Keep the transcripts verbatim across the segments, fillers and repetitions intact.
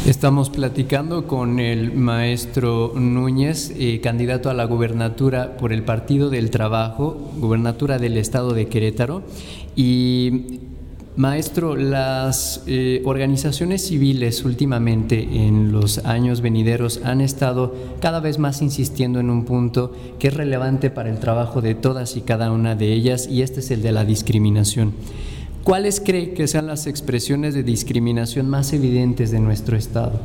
Estamos platicando con el maestro Núñez, eh, candidato a la gubernatura por el Partido del Trabajo, gubernatura del estado de Querétaro. Y maestro, las eh, organizaciones civiles últimamente en los años venideros han estado cada vez más insistiendo en un punto que es relevante para el trabajo de todas y cada una de ellas, y este es el de la discriminación. ¿Cuáles cree que sean las expresiones de discriminación más evidentes de nuestro estado?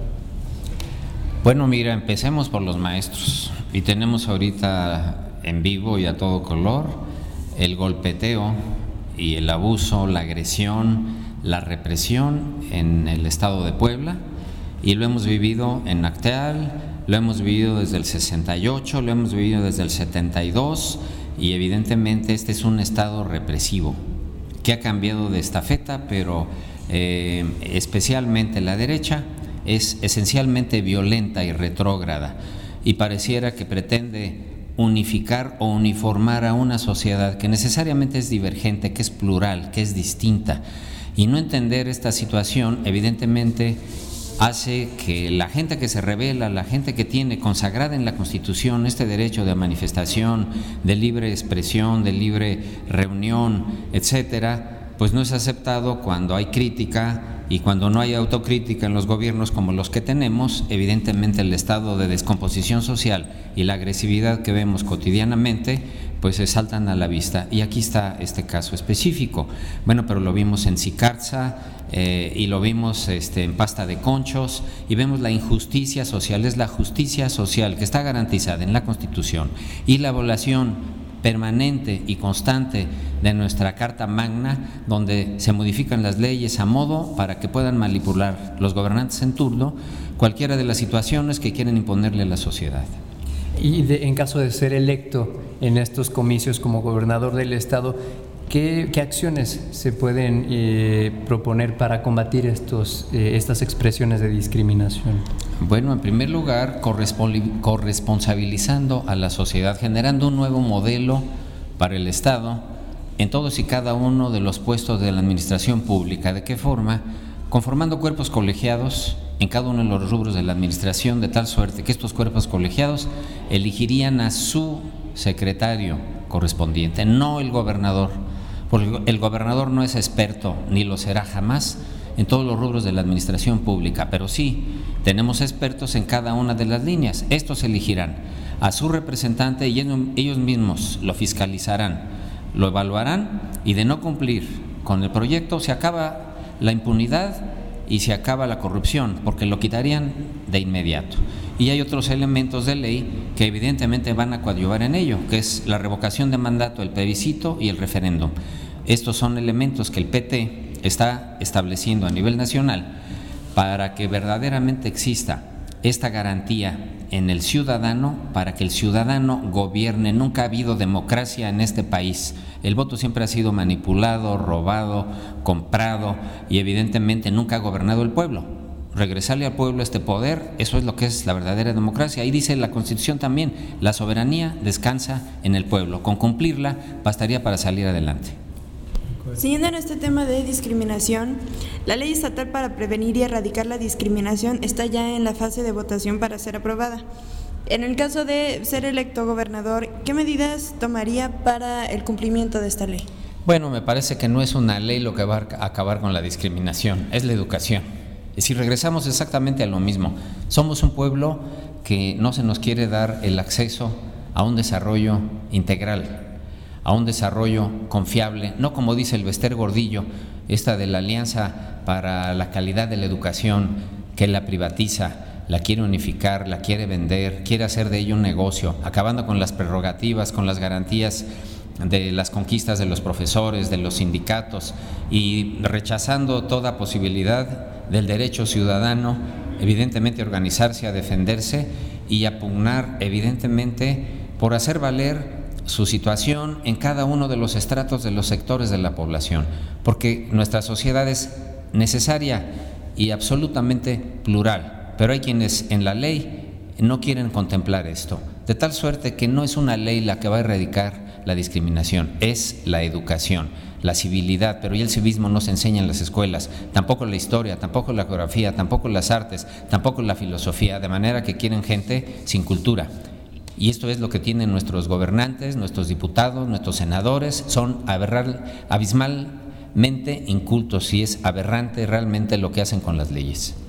Bueno, mira, empecemos por los maestros. Y tenemos ahorita en vivo y a todo color el golpeteo y el abuso, la agresión, la represión en el estado de Puebla, y lo hemos vivido en Acteal, lo hemos vivido desde el sesenta y ocho, lo hemos vivido desde el setenta y dos, y evidentemente este es un estado represivo que ha cambiado de estafeta, pero eh, especialmente la derecha es esencialmente violenta y retrógrada, y pareciera que pretende unificar o uniformar a una sociedad que necesariamente es divergente, que es plural, que es distinta, y no entender esta situación evidentemente hace que la gente que se rebela, la gente que tiene consagrada en la Constitución este derecho de manifestación, de libre expresión, de libre reunión, etcétera, pues no es aceptado cuando hay crítica. Y cuando no hay autocrítica en los gobiernos como los que tenemos, evidentemente el estado de descomposición social y la agresividad que vemos cotidianamente, pues se saltan a la vista. Y aquí está este caso específico. Bueno, pero lo vimos en Sicarza eh, y lo vimos este, en Pasta de Conchos, y vemos la injusticia social. Es la justicia social que está garantizada en la Constitución y la violación permanente y constante de nuestra Carta Magna, donde se modifican las leyes a modo para que puedan manipular los gobernantes en turno cualquiera de las situaciones que quieren imponerle a la sociedad. Y de, en caso de ser electo en estos comicios como gobernador del estado, ¿qué, qué acciones se pueden eh, proponer para combatir estos, eh, estas expresiones de discriminación? Bueno, en primer lugar, corresponsabilizando a la sociedad, generando un nuevo modelo para el Estado en todos y cada uno de los puestos de la administración pública. ¿De qué forma? Conformando cuerpos colegiados en cada uno de los rubros de la administración, de tal suerte que estos cuerpos colegiados elegirían a su secretario correspondiente, no el gobernador, porque el gobernador no es experto ni lo será jamás en todos los rubros de la administración pública, pero sí tenemos expertos en cada una de las líneas. Estos elegirán a su representante y ellos mismos lo fiscalizarán, lo evaluarán, y de no cumplir con el proyecto se acaba la impunidad y se acaba la corrupción, porque lo quitarían de inmediato. Y hay otros elementos de ley que evidentemente van a coadyuvar en ello, que es la revocación de mandato, el plebiscito y el referéndum. Estos son elementos que el P T está estableciendo a nivel nacional para que verdaderamente exista esta garantía en el ciudadano, para que el ciudadano gobierne. Nunca ha habido democracia en este país. El voto siempre ha sido manipulado, robado, comprado, y evidentemente nunca ha gobernado el pueblo. Regresarle al pueblo este poder, eso es lo que es la verdadera democracia. Ahí dice la Constitución también, la soberanía descansa en el pueblo. Con cumplirla bastaría para salir adelante. Siguiendo en este tema de discriminación, la ley estatal para prevenir y erradicar la discriminación está ya en la fase de votación para ser aprobada. En el caso de ser electo gobernador, ¿qué medidas tomaría para el cumplimiento de esta ley? Bueno, me parece que no es una ley lo que va a acabar con la discriminación, es la educación. Y si regresamos exactamente a lo mismo, somos un pueblo que no se nos quiere dar el acceso a un desarrollo integral, a un desarrollo confiable, no como dice el Bester Gordillo, esta de la Alianza para la Calidad de la Educación, que la privatiza, la quiere unificar, la quiere vender, quiere hacer de ello un negocio, acabando con las prerrogativas, con las garantías de las conquistas de los profesores, de los sindicatos, y rechazando toda posibilidad del derecho ciudadano, evidentemente a organizarse, a defenderse y a pugnar, evidentemente, por hacer valer su situación en cada uno de los estratos de los sectores de la población, porque nuestra sociedad es necesaria y absolutamente plural, pero hay quienes en la ley no quieren contemplar esto, de tal suerte que no es una ley la que va a erradicar la discriminación, es la educación, la civilidad, pero y el civismo no se enseña en las escuelas, tampoco la historia, tampoco la geografía, tampoco las artes, tampoco la filosofía, de manera que quieren gente sin cultura. Y esto es lo que tienen nuestros gobernantes, nuestros diputados, nuestros senadores, son aberrar, abismalmente incultos, y es aberrante realmente lo que hacen con las leyes.